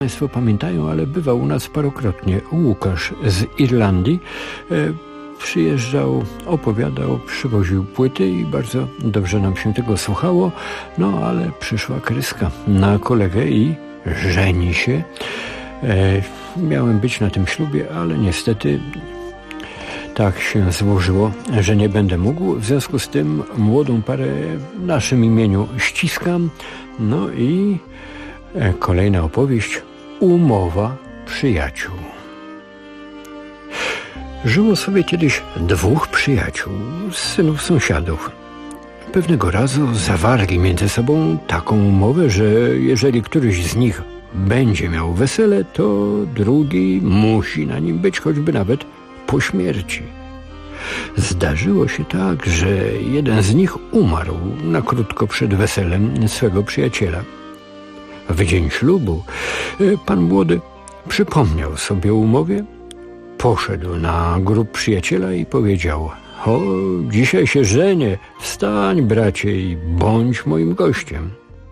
Państwo pamiętają, ale bywał u nas parokrotnie Łukasz z Irlandii. Przyjeżdżał, opowiadał, przywoził płyty i bardzo dobrze nam się tego słuchało. No ale przyszła kryska na kolegę i żeni się. Miałem być na tym ślubie, ale niestety tak się złożyło, że nie będę mógł. W związku z tym młodą parę w naszym imieniu ściskam. No i kolejna opowieść. Umowa przyjaciół. Żyło sobie kiedyś dwóch przyjaciół, synów sąsiadów. Pewnego razu zawarli między sobą taką umowę, że jeżeli któryś z nich będzie miał wesele, to drugi musi na nim być, choćby nawet po śmierci. Zdarzyło się tak, że jeden z nich umarł na krótko przed weselem swego przyjaciela. W dzień ślubu pan młody przypomniał sobie o umowie, poszedł na grób przyjaciela i powiedział: o, dzisiaj się żenię, wstań bracie i bądź moim gościem.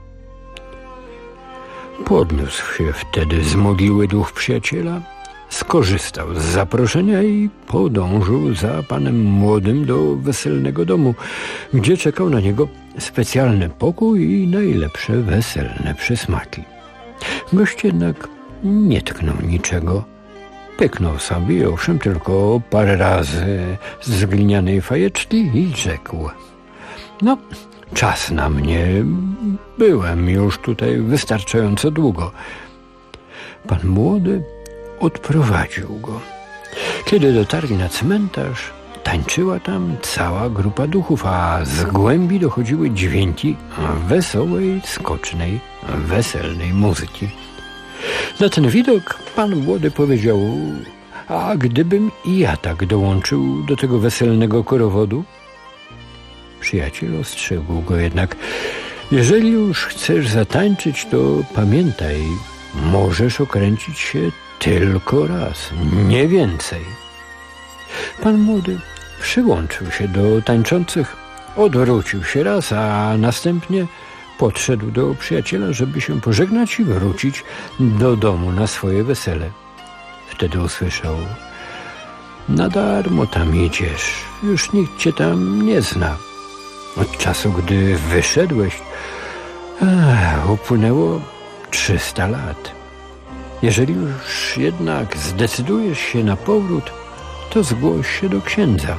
Podniósł się wtedy z mogiły duch przyjaciela, skorzystał z zaproszenia i podążył za panem młodym do weselnego domu, gdzie czekał na niego specjalny pokój i najlepsze weselne przysmaki. Gość jednak nie tknął niczego. Pyknął sobie, owszem, tylko parę razy z glinianej fajeczki i rzekł: no, czas na mnie, byłem już tutaj wystarczająco długo. Pan młody odprowadził go. Kiedy dotarli na cmentarz, tańczyła tam cała grupa duchów, a z głębi dochodziły dźwięki wesołej, skocznej, weselnej muzyki. Na ten widok pan młody powiedział: a gdybym i ja tak dołączył do tego weselnego korowodu? Przyjaciel ostrzegł go jednak: jeżeli już chcesz zatańczyć, to pamiętaj, możesz okręcić się tylko raz, nie więcej. Pan młody przyłączył się do tańczących, odwrócił się raz, a następnie podszedł do przyjaciela, żeby się pożegnać i wrócić do domu na swoje wesele. Wtedy usłyszał: na darmo tam idziesz, już nikt cię tam nie zna. Od czasu, gdy wyszedłeś, upłynęło 300 lat. Jeżeli już jednak zdecydujesz się na powrót, to zgłoś się do księdza.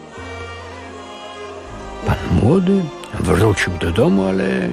Pan młody wrócił do domu, ale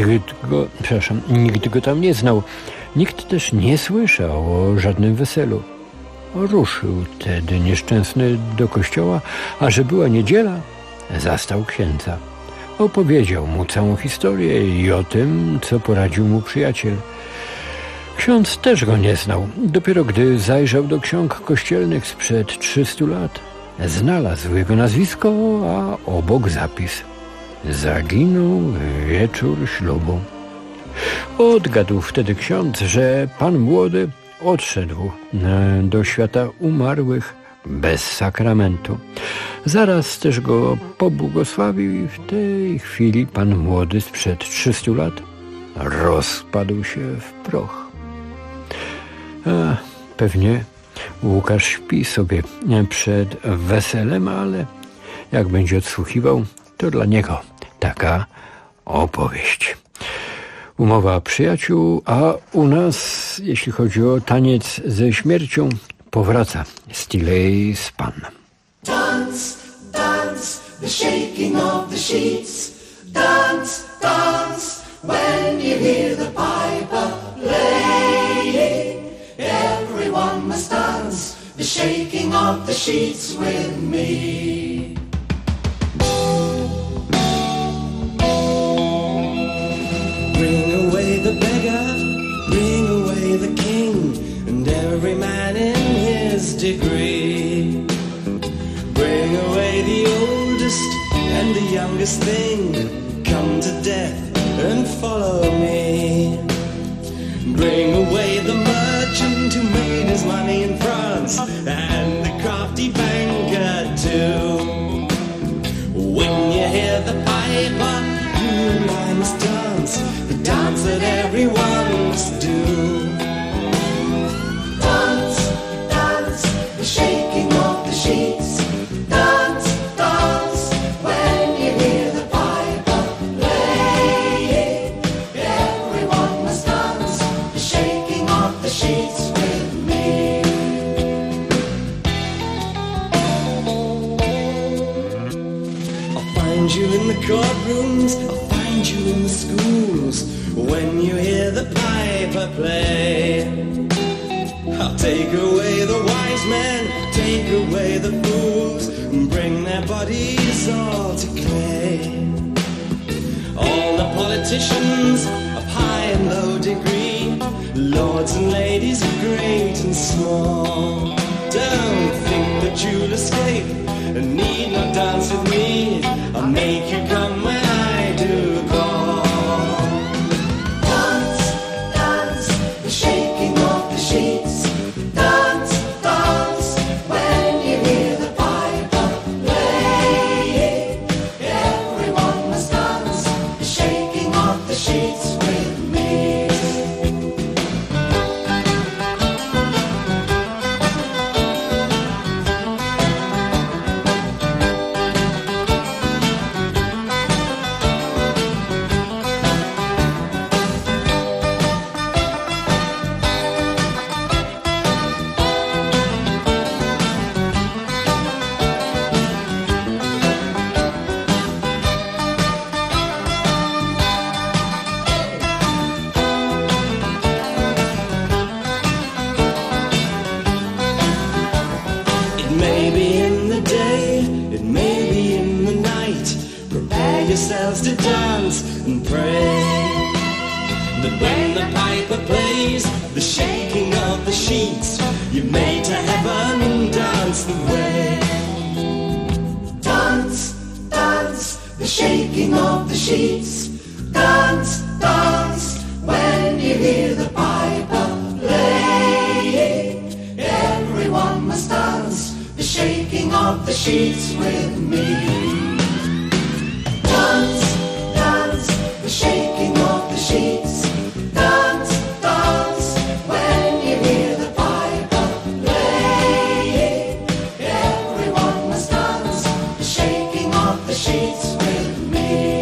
nikt go tam nie znał. Nikt też nie słyszał o żadnym weselu. Ruszył tedy nieszczęsny do kościoła, a że była niedziela, zastał księdza. Opowiedział mu całą historię i o tym, co poradził mu przyjaciel. Ksiądz też go nie znał. Dopiero gdy zajrzał do ksiąg kościelnych sprzed 300 lat, znalazł jego nazwisko, a obok zapis: zaginął wieczór ślubu. Odgadł wtedy ksiądz, że pan młody odszedł do świata umarłych bez sakramentu. Zaraz też go pobłogosławił i w tej chwili pan młody sprzed 300 lat rozpadł się w proch. Pewnie Łukasz śpi sobie przed weselem, ale jak będzie odsłuchiwał, to dla niego taka opowieść. Umowa przyjaciół, a u nas, jeśli chodzi o taniec ze śmiercią, powraca Stilley Span. Dance, dance, the shaking of the sheets. Dance, dance, when you hear the piper playing. Everyone must dance, the shaking of the sheets with me. Bring away the beggar, bring away the king, and every man in his degree. Bring away the oldest and the youngest thing, come to death and follow me. Bring away the merchant who made his money in France, and the crafty banker too. When you hear the piper, you and I must dance, the dance that everyone must do. courtrooms, I'll find you in the schools when you hear the piper play. I'll take away the wise men, take away the fools, and bring their bodies all to clay. All the politicians of high and low degree, lords and ladies of great and small, don't think that you'll escape and need not dance with me. I'll make you come when I do call. Dance, dance, the shaking of the sheets. Dance, dance, when you hear the piper play. Everyone must dance, the shaking of the sheets with me. It may be in the day, it may be in the night. Prepare yourselves to dance and pray that when the piper plays the shaking of the sheets, you're made to heaven and dance the way. Dance, dance, the shaking of the sheets. Dance, dance, when you hear the piper playing. Everyone must dance, the shaking of the sheets with me. Dance, dance, the shaking of the sheets. Dance, dance, when you hear the piper playing. Everyone must dance, the shaking of the sheets with me.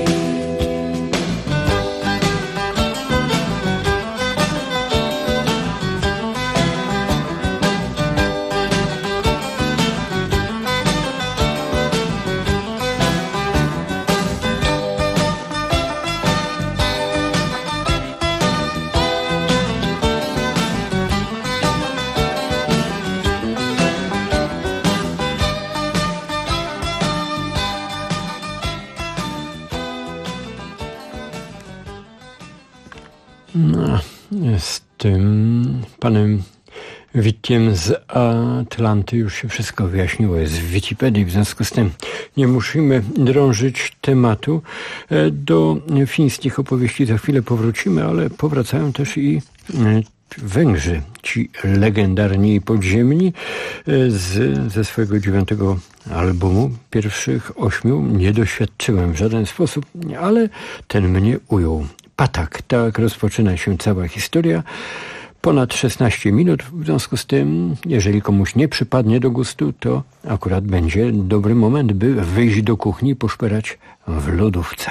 No, z tym panem Witkiem z Atlanty już się wszystko wyjaśniło, jest w Wikipedii, w związku z tym nie musimy drążyć tematu. Do fińskich opowieści za chwilę powrócimy, ale powracają też i Węgrzy, ci legendarni i podziemni. Ze swojego 9. albumu, pierwszych 8 nie doświadczyłem w żaden sposób, ale ten mnie ujął. Patak, tak rozpoczyna się cała historia. Ponad 16 minut, w związku z tym, jeżeli komuś nie przypadnie do gustu, to akurat będzie dobry moment, by wyjść do kuchni i poszperać w lodówce.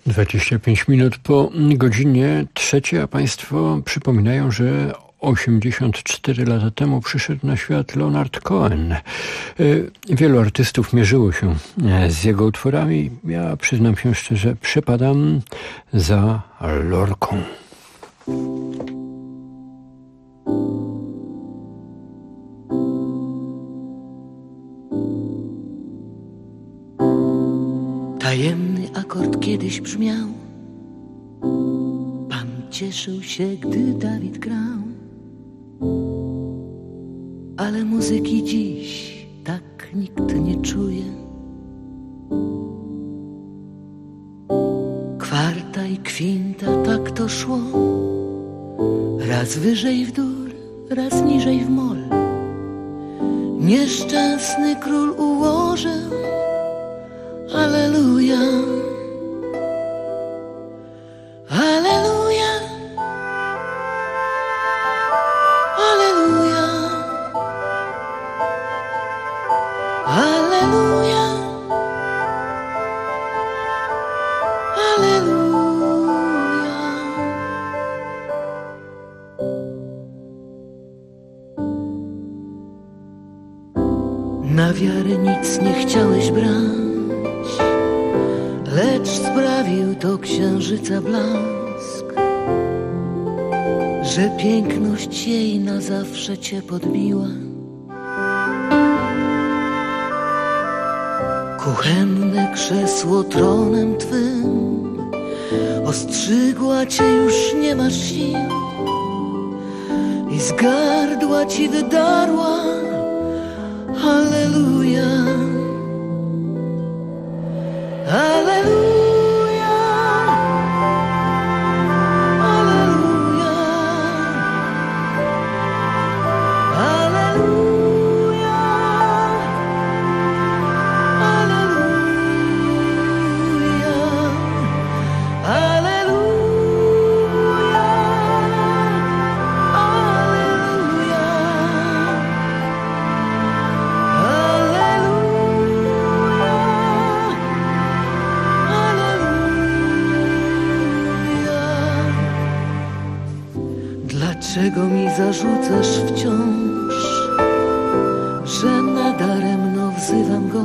25 minut po godzinie 3, a Państwo przypominają, że 84 lata temu przyszedł na świat Leonard Cohen. Wielu artystów mierzyło się z jego utworami. Ja przyznam się szczerze, przepadam za Lorką. Tajemny akord kiedyś brzmiał, Pan cieszył się, gdy Dawid grał, ale muzyki dziś tak nikt nie czuje. Kwarta i kwinta, tak to szło, raz wyżej w dur, raz niżej w mol. Nieszczęsny król ułożył Alleluja, Alleluja, Alleluja, Alleluja, Alleluja. Na wiarę nic nie chciałeś brać, lecz sprawił to księżyca blask, że piękność jej na zawsze cię podbiła. Kuchenne krzesło tronem twym ostrzygła cię, już nie masz sił, i z gardła ci wydarła Alleluja. Alleluja, Alleluja, Alleluja, Alleluja, Alleluja, Dlaczego mi zarzucasz wciąż, że nadaremno wzywam go?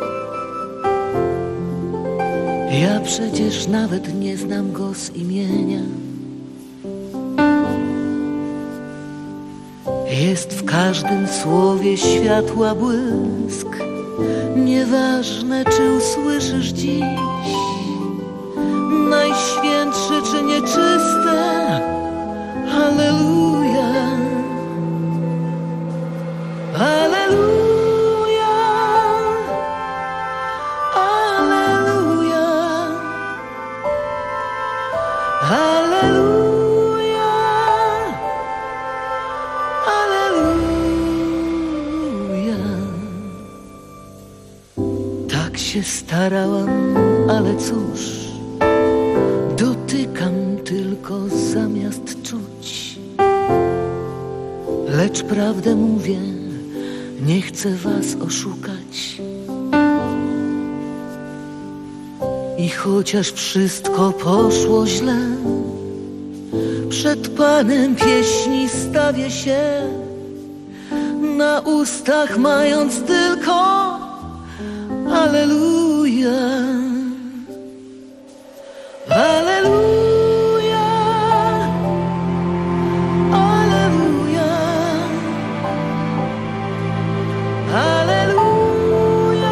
Ja przecież nawet nie znam go z imienia. Jest w każdym słowie światła błysk, nieważne czy usłyszysz dziś najświętsze czy nieczyste Alleluja, Alleluja, Alleluja, Alleluja, Alleluja. Tak się starałam, ale cóż, dotykam tylko zamiast czuć. Lecz prawdę mówię, nie chcę was oszukać. I chociaż wszystko poszło źle, przed Panem pieśni stawię się, na ustach mając tylko Alleluja, Alleluja, Alleluja, Alleluja,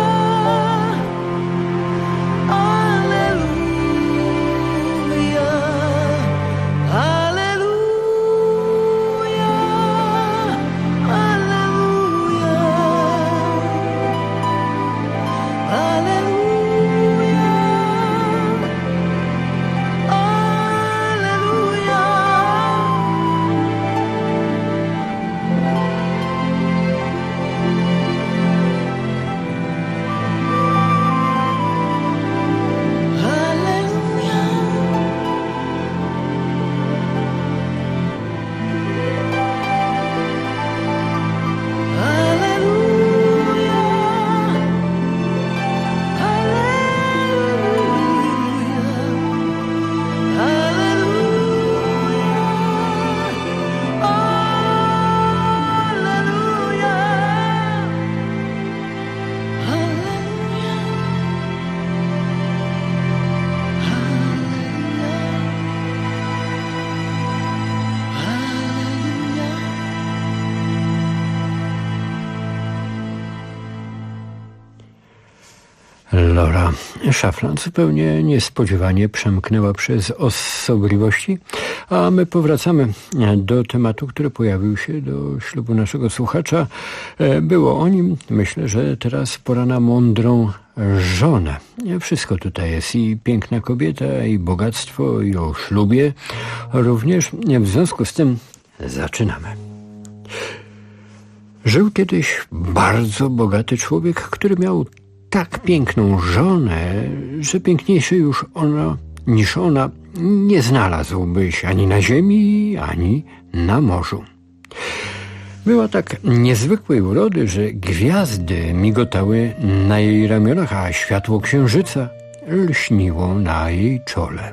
Alleluja, Alleluja, Alleluja, Alleluja. Laura Szafran zupełnie niespodziewanie przemknęła przez osobliwości, a my powracamy do tematu, który pojawił się do ślubu naszego słuchacza. Było o nim. Myślę, że teraz pora na mądrą żonę. Wszystko tutaj jest, i piękna kobieta, i bogactwo, i o ślubie również. W związku z tym zaczynamy. Żył kiedyś bardzo bogaty człowiek, który miał tak piękną żonę, że piękniejszej już niż ona nie znalazłbyś ani na ziemi, ani na morzu. Była tak niezwykłej urody, że gwiazdy migotały na jej ramionach, a światło księżyca lśniło na jej czole.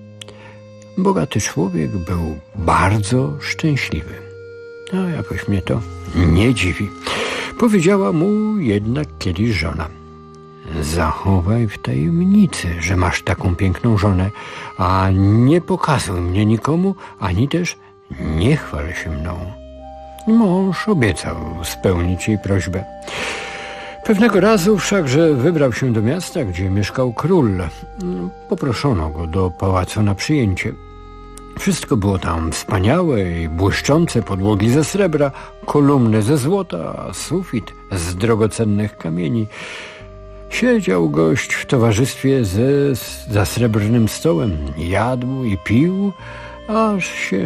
Bogaty człowiek był bardzo szczęśliwy. A jakoś mnie to nie dziwi. Powiedziała mu jednak kiedyś żona: zachowaj w tajemnicy, że masz taką piękną żonę, a nie pokazuj mnie nikomu, ani też nie chwal się mną. Mąż obiecał spełnić jej prośbę. Pewnego razu wszakże wybrał się do miasta, gdzie mieszkał król. Poproszono go do pałacu na przyjęcie. Wszystko było tam wspaniałe i błyszczące, podłogi ze srebra, kolumny ze złota, sufit z drogocennych kamieni. Siedział gość w towarzystwie za srebrnym stołem, jadł i pił, aż się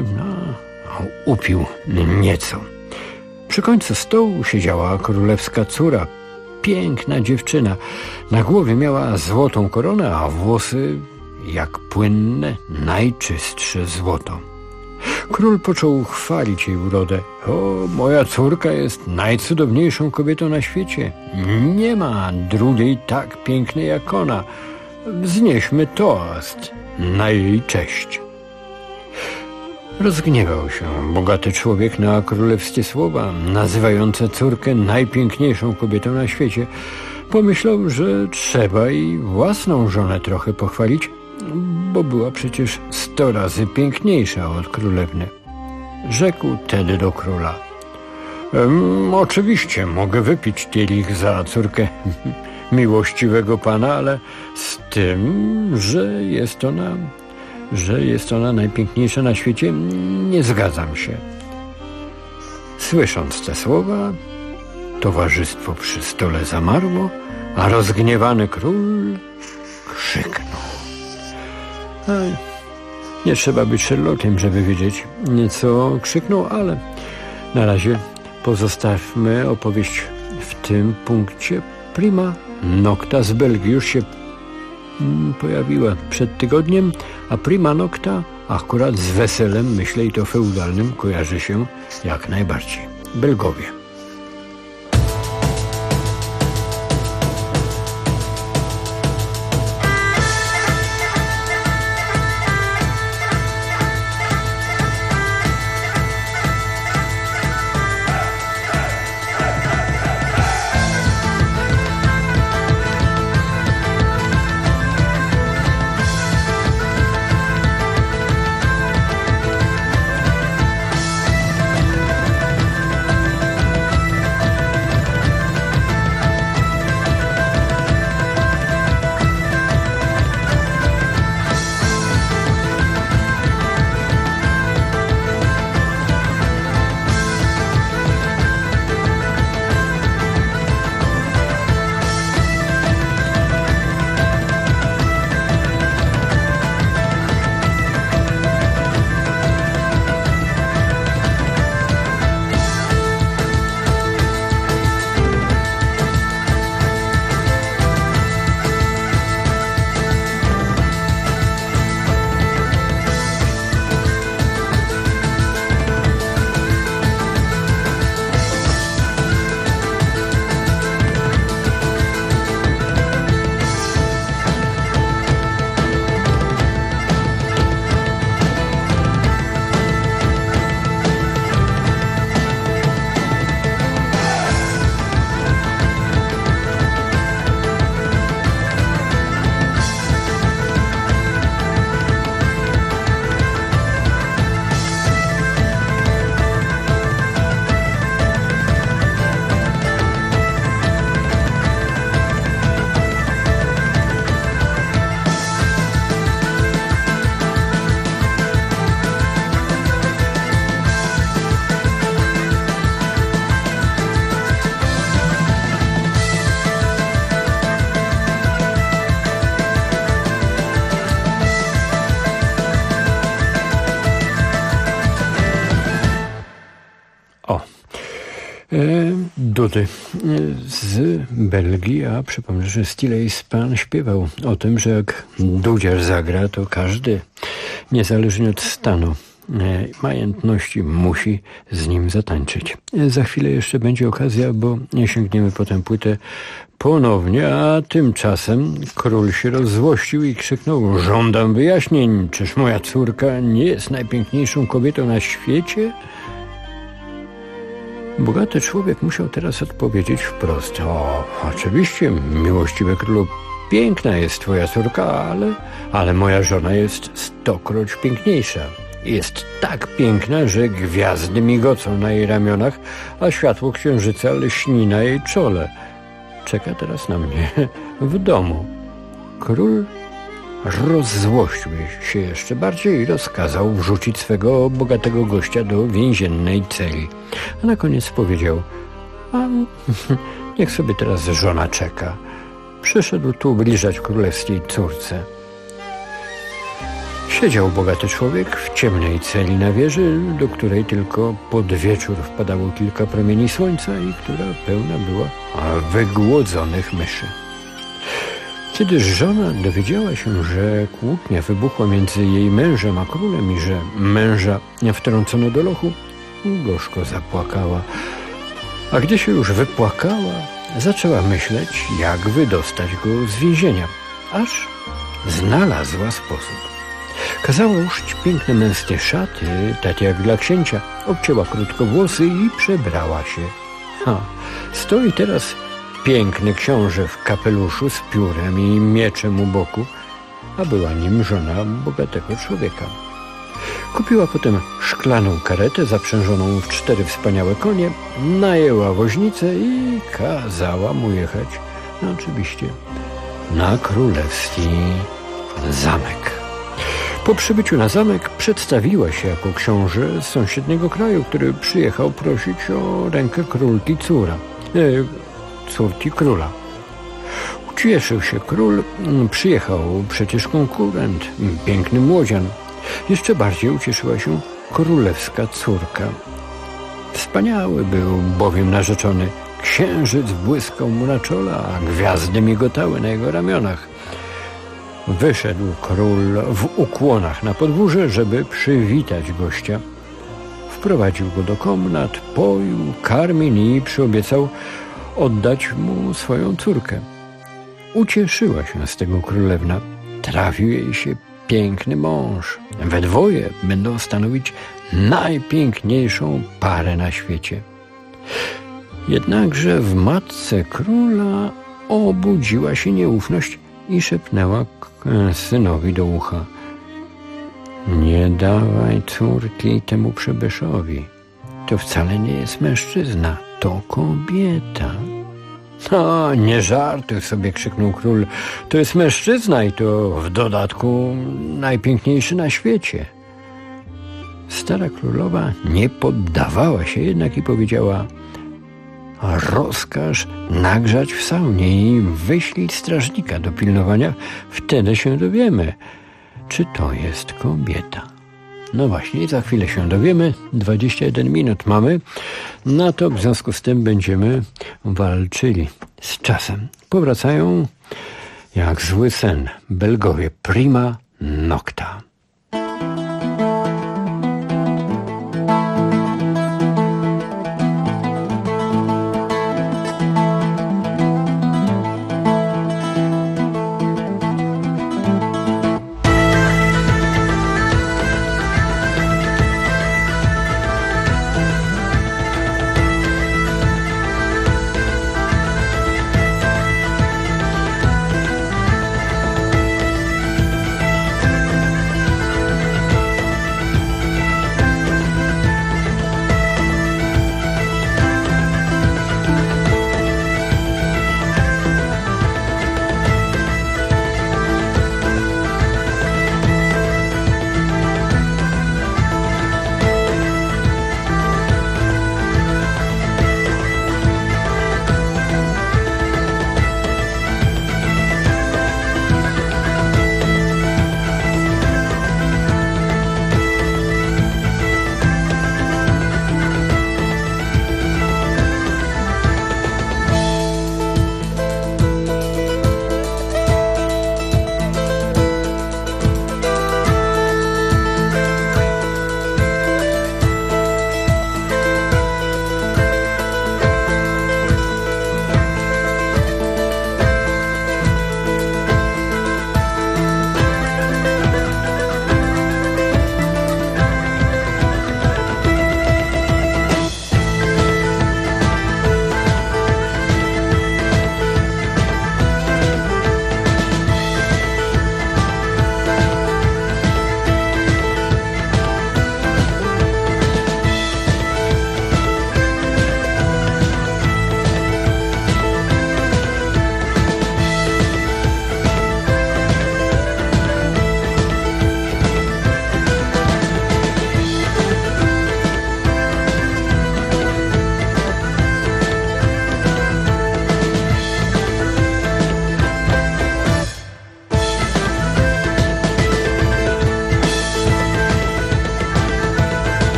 upił nieco. Przy końcu stołu siedziała królewska córa, piękna dziewczyna. Na głowie miała złotą koronę, a włosy jak płynne, najczystsze złoto. Król począł chwalić jej urodę. O, moja córka jest najcudowniejszą kobietą na świecie. Nie ma drugiej tak pięknej jak ona. Wznieśmy toast na jej cześć. Rozgniewał się bogaty człowiek na królewskie słowa, nazywające córkę najpiękniejszą kobietą na świecie. Pomyślał, że trzeba i własną żonę trochę pochwalić, bo była przecież 100 razy piękniejsza od królewny. Rzekł tedy do króla: oczywiście mogę wypić kielich za córkę miłościwego pana, ale z tym, że jest ona najpiękniejsza na świecie, nie zgadzam się. Słysząc te słowa, towarzystwo przy stole zamarło, a rozgniewany król krzyknął. Nie trzeba być Sherlockiem, żeby wiedzieć, co krzyknął, ale na razie pozostawmy opowieść w tym punkcie. Prima nocta z Belgii już się pojawiła przed tygodniem, a prima nocta akurat z weselem, myślę, i to feudalnym, kojarzy się jak najbardziej. Belgowie. Dudy z Belgii, a przypomnę, że Stilley Span śpiewał o tym, że jak dudziarz zagra, to każdy, niezależnie od stanu, majętności, musi z nim zatańczyć. Za chwilę jeszcze będzie okazja, bo sięgniemy po tę płytę ponownie, a tymczasem król się rozzłościł i krzyknął: żądam wyjaśnień, czyż moja córka nie jest najpiękniejszą kobietą na świecie? Bogaty człowiek musiał teraz odpowiedzieć wprost: o, oczywiście, miłościwy królu, piękna jest twoja córka, ale moja żona jest 100-kroć piękniejsza. Jest tak piękna, że gwiazdy migocą na jej ramionach, a światło księżyca lśni na jej czole. Czeka teraz na mnie w domu. Król rozzłościł się jeszcze bardziej i rozkazał wrzucić swego bogatego gościa do więziennej celi. A na koniec powiedział: a niech sobie teraz żona czeka. Przyszedł tu ubliżać królewskiej córce. Siedział bogaty człowiek w ciemnej celi na wieży, do której tylko pod wieczór wpadało kilka promieni słońca i która pełna była wygłodzonych myszy. Kiedy żona dowiedziała się, że kłótnia wybuchła między jej mężem a królem i że męża wtrącono do lochu, gorzko zapłakała. A gdy się już wypłakała, zaczęła myśleć, jak wydostać go z więzienia, aż znalazła sposób. Kazała uszyć piękne męskie szaty, takie jak dla księcia, obcięła krótko włosy i przebrała się. Stoi teraz piękny książę w kapeluszu z piórem i mieczem u boku, a była nim żona bogatego człowieka. Kupiła potem szklaną karetę zaprzężoną w 4 wspaniałe konie, najęła woźnicę i kazała mu jechać, oczywiście, na królewski zamek. Po przybyciu na zamek przedstawiła się jako książę z sąsiedniego kraju, który przyjechał prosić o rękę córki króla. Ucieszył się król, przyjechał przecież konkurent, piękny młodzian. Jeszcze bardziej ucieszyła się królewska córka. Wspaniały był bowiem narzeczony. Księżyc błyskał mu na czole, a gwiazdy migotały na jego ramionach. Wyszedł król w ukłonach na podwórze, żeby przywitać gościa. Wprowadził go do komnat, poił, karmił i przyobiecał oddać mu swoją córkę. Ucieszyła się z tego królewna. Trafił jej się piękny mąż. We dwoje będą stanowić najpiękniejszą parę na świecie. Jednakże w matce króla obudziła się nieufność i szepnęła synowi do ucha: nie dawaj córki temu przybyszowi. To wcale nie jest mężczyzna, to kobieta. Nie żartuj sobie, krzyknął król. To jest mężczyzna i to w dodatku najpiękniejszy na świecie. Stara królowa nie poddawała się jednak i powiedziała: rozkaż nagrzać w saunie i wyślij strażnika do pilnowania, wtedy się dowiemy, czy to jest kobieta. No właśnie, za chwilę się dowiemy. 21 minut mamy na to, w związku z tym będziemy walczyli z czasem. Powracają jak zły sen Belgowie, prima nocta.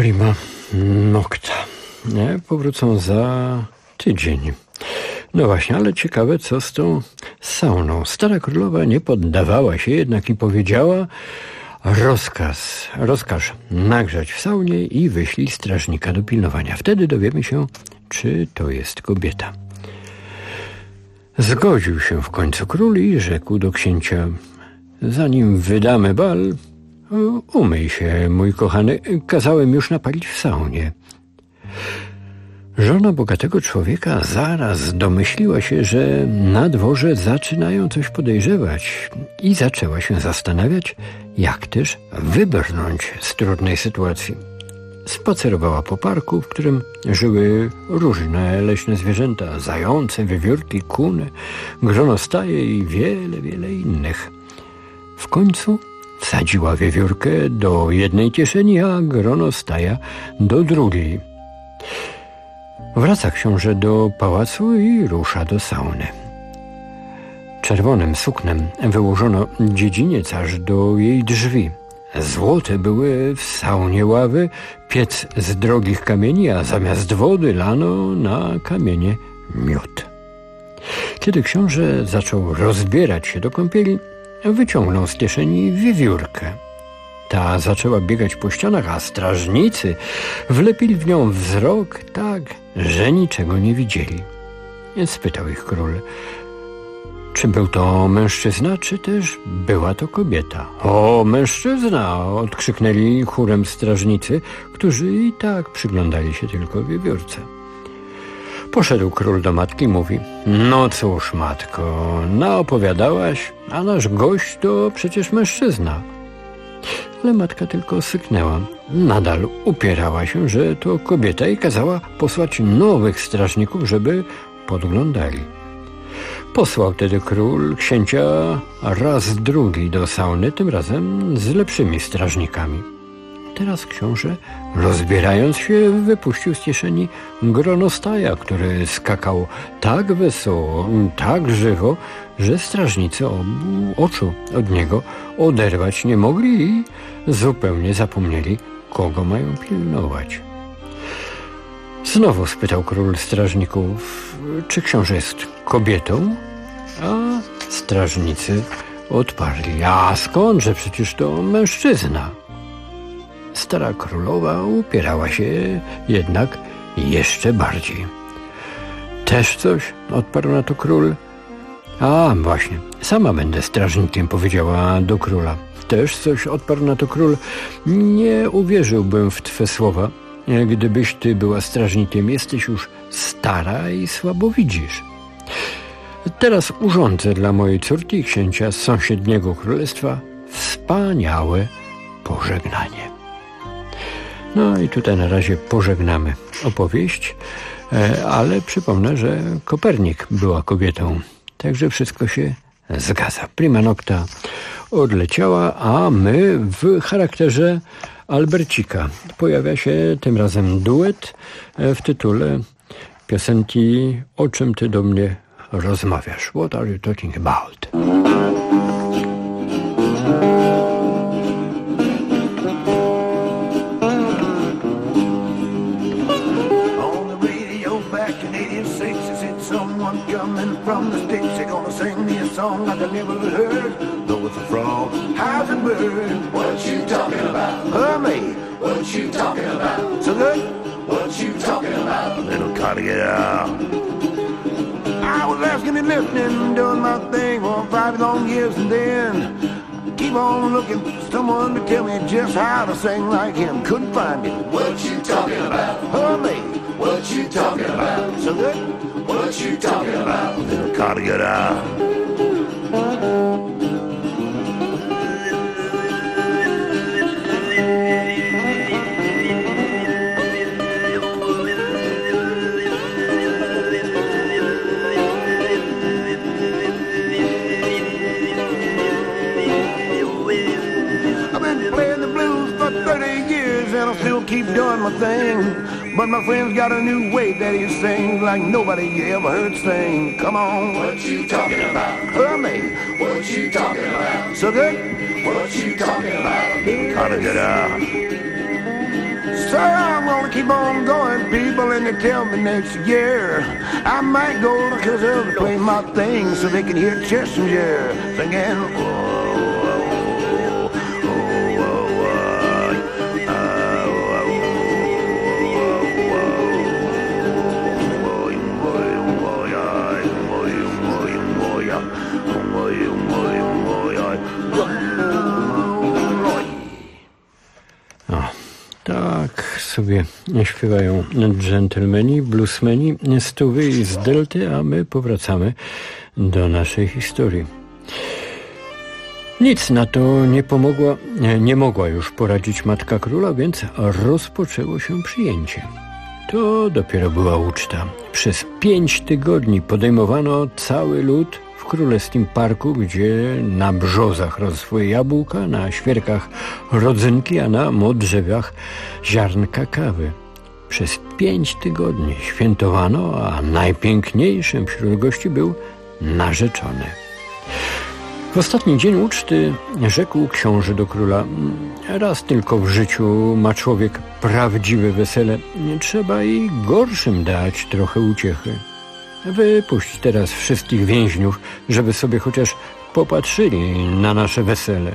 prima nocta. Nie? Powrócą za tydzień. No właśnie, ale ciekawe, co z tą sauną. Stara królowa nie poddawała się jednak i powiedziała: rozkaż nagrzać w saunie i wyślij strażnika do pilnowania. Wtedy dowiemy się, czy to jest kobieta. Zgodził się w końcu król i rzekł do księcia: zanim wydamy bal, umyj się, mój kochany, kazałem już napalić w saunie. Żona bogatego człowieka zaraz domyśliła się, że na dworze zaczynają coś podejrzewać i zaczęła się zastanawiać, jak też wybrnąć z trudnej sytuacji. Spacerowała po parku, w którym żyły różne leśne zwierzęta, zające, wiewiórki, kuny, gronostaje i wiele innych. W końcu wsadziła wiewiórkę do jednej kieszeni, a gronostaja do drugiej. Wraca książę do pałacu i rusza do sauny. Czerwonym suknem wyłożono dziedziniec aż do jej drzwi. Złote były w saunie ławy, piec z drogich kamieni, a zamiast wody lano na kamienie miód. Kiedy książę zaczął rozbierać się do kąpieli, wyciągnął z kieszeni wiewiórkę. Ta zaczęła biegać po ścianach, a strażnicy wlepili w nią wzrok tak, że niczego nie widzieli. Więc spytał ich król, czy był to mężczyzna, czy też była to kobieta. O, mężczyzna! Odkrzyknęli chórem strażnicy, którzy i tak przyglądali się tylko wiewiórce. Poszedł król do matki i mówi: no cóż, matko, naopowiadałaś, a nasz gość to przecież mężczyzna. Ale matka tylko syknęła. Nadal upierała się, że to kobieta i kazała posłać nowych strażników, żeby podglądali. Posłał wtedy król księcia raz drugi do sauny, tym razem z lepszymi strażnikami. Teraz książę, rozbierając się, wypuścił z kieszeni gronostaja, który skakał tak wesoło, tak żywo, że strażnicy oczu od niego oderwać nie mogli i zupełnie zapomnieli, kogo mają pilnować. Znowu spytał król strażników, czy książę jest kobietą, a strażnicy odparli: a skądże, przecież to mężczyzna. Stara królowa upierała się jednak jeszcze bardziej. Też coś? Odparł na to król. A, właśnie, sama będę strażnikiem, powiedziała do króla. Też coś? Odparł na to król. Nie uwierzyłbym w twe słowa, gdybyś ty była strażnikiem. Jesteś już stara i słabo widzisz. Teraz urządzę dla mojej córki i księcia z sąsiedniego królestwa wspaniałe pożegnanie. No i tutaj na razie pożegnamy opowieść, ale przypomnę, że Kopernik była kobietą, także wszystko się zgadza. Prima nocta odleciała, a my w charakterze Albercika. Pojawia się tym razem duet w tytule piosenki O czym ty do mnie rozmawiasz? What are you talking about? From the sticks, they're gonna sing me a song like I never heard. Though it's a frog, how's a bird? What you talking about? Me, What you talking about? so good, What you talking about? little cut it out. I was asking and listening, doing my thing for 5 long years, and then keep on looking for someone to tell me just how to sing like him. Couldn't find it. What you talking about? Me, What you talking about? so good, What you talking about? little cut it out. I've been playing the blues for 30 years and I still keep doing my thing. But my friend's got a new way that he sings like nobody you ever heard sing. Come on. What you talking about? Me, What you talking about? so good, What you talking about? cut it out. So I'm gonna keep on going, people, and they tell me next year I might go to Kazoo to play my thing so they can hear Kissinger singing. Tak sobie śpiewają dżentelmeni, bluesmeni z Tuwy i z Delty, a my powracamy do naszej historii. Nic na to nie mogła już poradzić matka króla, więc rozpoczęło się przyjęcie. To dopiero była uczta. Przez 5 tygodni podejmowano cały lud w Królewskim Parku, gdzie na brzozach rosły jabłka, na świerkach rodzynki, a na modrzewach ziarnka kawy. Przez 5 tygodni świętowano, a najpiękniejszym wśród gości był narzeczony. W ostatni dzień uczty rzekł książę do króla: raz tylko w życiu ma człowiek prawdziwe wesele, trzeba i gorszym dać trochę uciechy. Wypuść teraz wszystkich więźniów, żeby sobie chociaż popatrzyli na nasze wesele.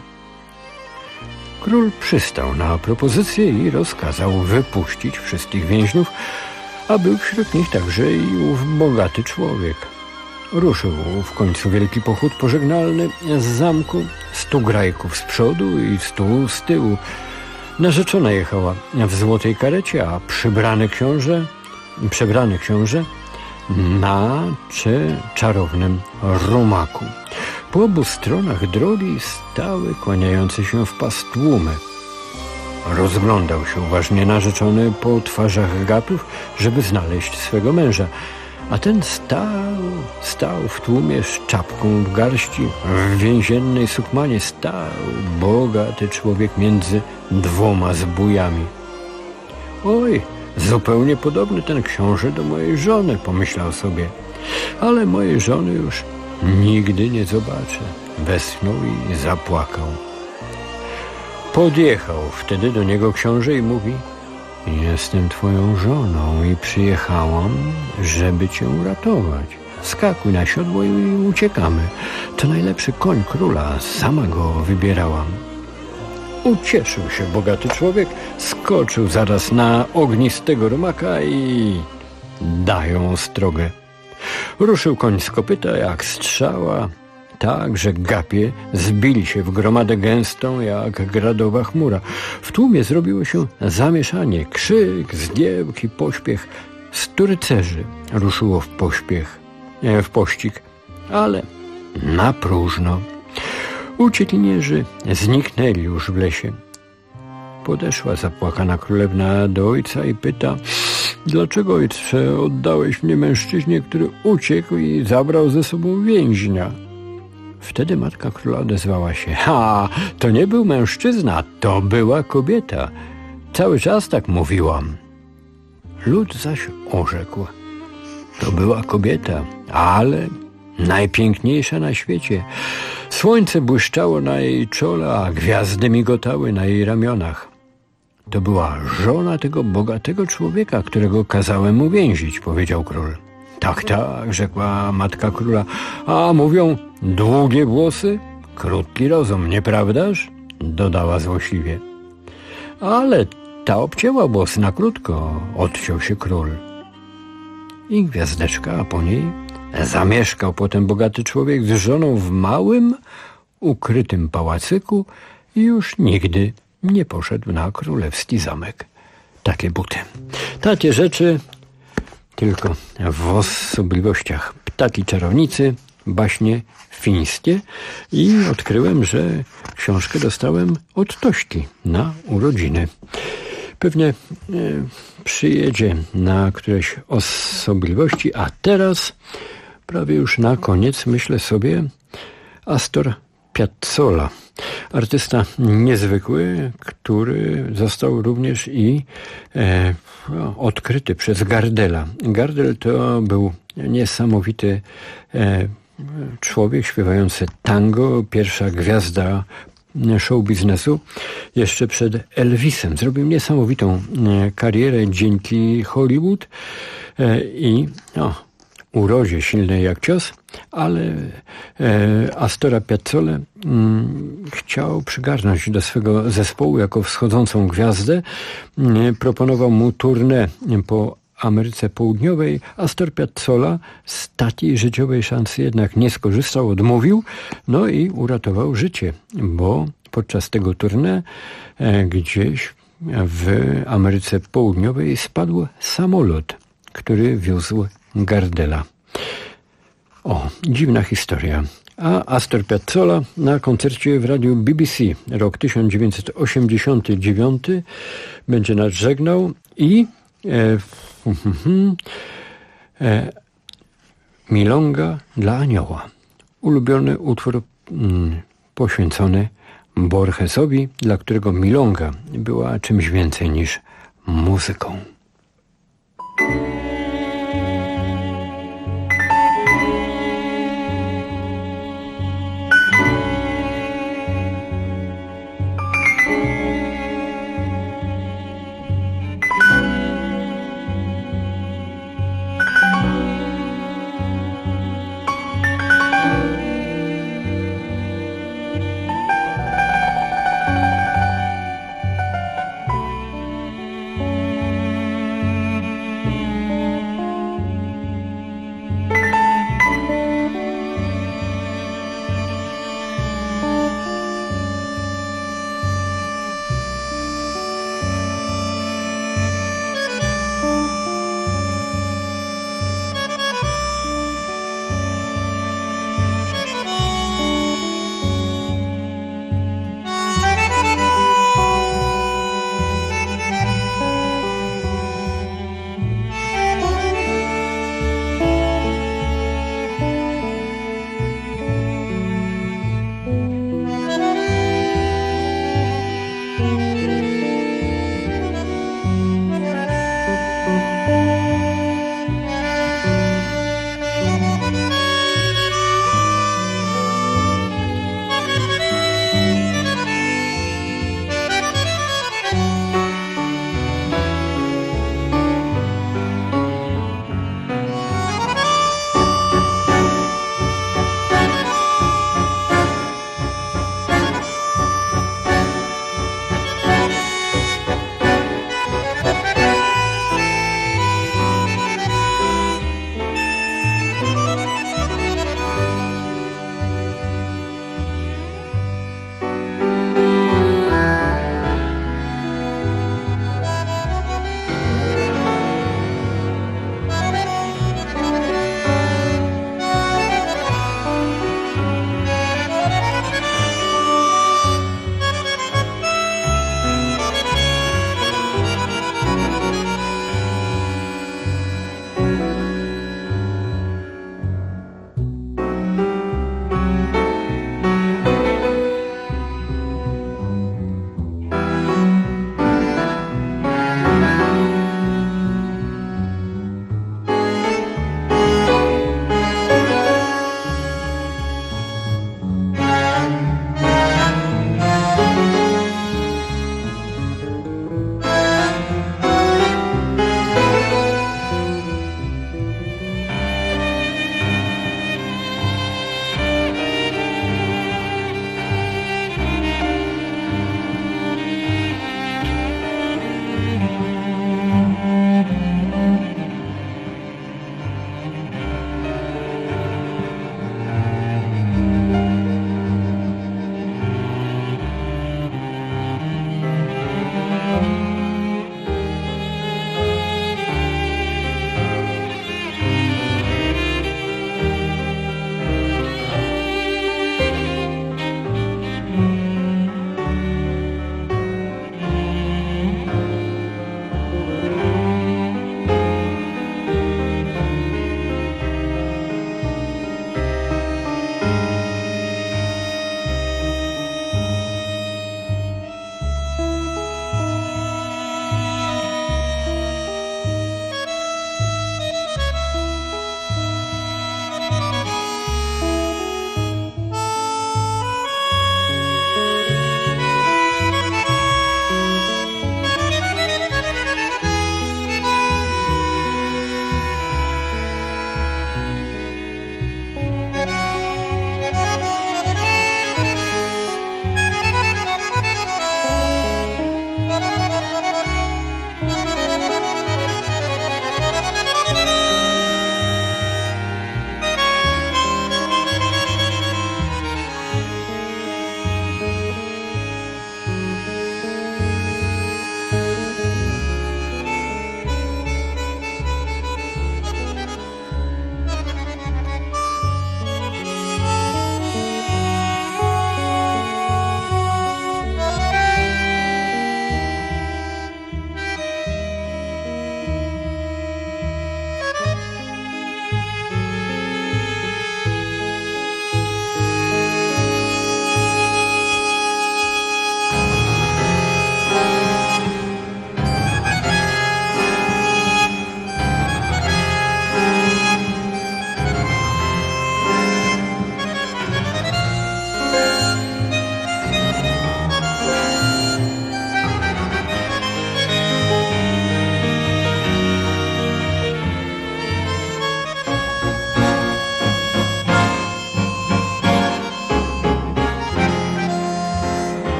Król przystał na propozycję i rozkazał wypuścić wszystkich więźniów, a był wśród nich także i ów bogaty człowiek. Ruszył w końcu wielki pochód pożegnalny z zamku, 100 grajków z przodu i 100 z tyłu. Narzeczona jechała w złotej karecie, a przebrany książę na czarownym rumaku. Po obu stronach drogi stały kłaniające się w pas tłumy. Rozglądał się uważnie narzeczony po twarzach gatów, żeby znaleźć swego męża. A ten stał w tłumie z czapką w garści, w więziennej sukmanie stał bogaty człowiek między 2 zbójami. Oj, zupełnie podobny ten książę do mojej żony, pomyślał sobie. Ale mojej żony już nigdy nie zobaczę. Westchnął i zapłakał. Podjechał wtedy do niego książę i mówi: jestem twoją żoną i przyjechałam, żeby cię uratować. Skakuj na siodło i uciekamy. To najlepszy koń króla, sama go wybierałam. Ucieszył się bogaty człowiek, skoczył zaraz na ognistego rumaka i dają ostrogę. Ruszył koń z kopyta jak strzała, tak, że gapie zbili się w gromadę gęstą jak gradowa chmura. W tłumie zrobiło się zamieszanie, krzyk, zgiełk i pośpiech. 100 rycerzy ruszyło w pościg, ale na próżno. Uciekinierzy zniknęli już w lesie. Podeszła zapłakana królewna do ojca i pyta: dlaczego, ojcze, oddałeś mnie mężczyźnie, który uciekł i zabrał ze sobą więźnia? Wtedy matka króla odezwała się: to nie był mężczyzna, to była kobieta. Cały czas tak mówiłam. Lud zaś orzekł: to była kobieta, ale najpiękniejsza na świecie. Słońce błyszczało na jej czole, a gwiazdy migotały na jej ramionach. To była żona tego bogatego człowieka, którego kazałem uwięzić, powiedział król. Tak, rzekła matka króla. A mówią, długie włosy, krótki rozum, nieprawdaż? Dodała złośliwie. Ale ta obcięła włosy na krótko, odciął się król. I gwiazdeczka, a po niej zamieszkał potem bogaty człowiek z żoną w małym, ukrytym pałacyku i już nigdy nie poszedł na królewski zamek. Takie buty. Takie rzeczy tylko w osobliwościach Ptaki czarownicy, baśnie fińskie i odkryłem, że książkę dostałem od Tośki na urodziny. Pewnie przyjedzie na któreś osobliwości, a teraz prawie już na koniec myślę sobie Astor Piazzolla. Artysta niezwykły, który został również i odkryty przez Gardela. Gardel to był niesamowity człowiek śpiewający tango, pierwsza gwiazda show biznesu jeszcze przed Elvisem. Zrobił niesamowitą karierę dzięki Hollywood i urodzie silnej jak cios, ale Astora Piazzolla chciał przygarnąć do swego zespołu jako wschodzącą gwiazdę. Proponował mu tournée po Ameryce Południowej. Astor Piazzolla z takiej życiowej szansy jednak nie skorzystał, odmówił, no i uratował życie, bo podczas tego tournée gdzieś w Ameryce Południowej spadł samolot, który wiózł Gardela. Dziwna historia. A Astor Piazzolla na koncercie w radiu BBC rok 1989 będzie nas żegnał i Milonga dla anioła. Ulubiony utwór poświęcony Borgesowi, dla którego milonga była czymś więcej niż muzyką.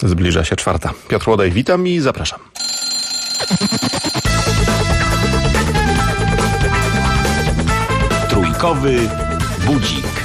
Zbliża się 4. Piotr Łodaj, witam i zapraszam. Trójkowy budzik.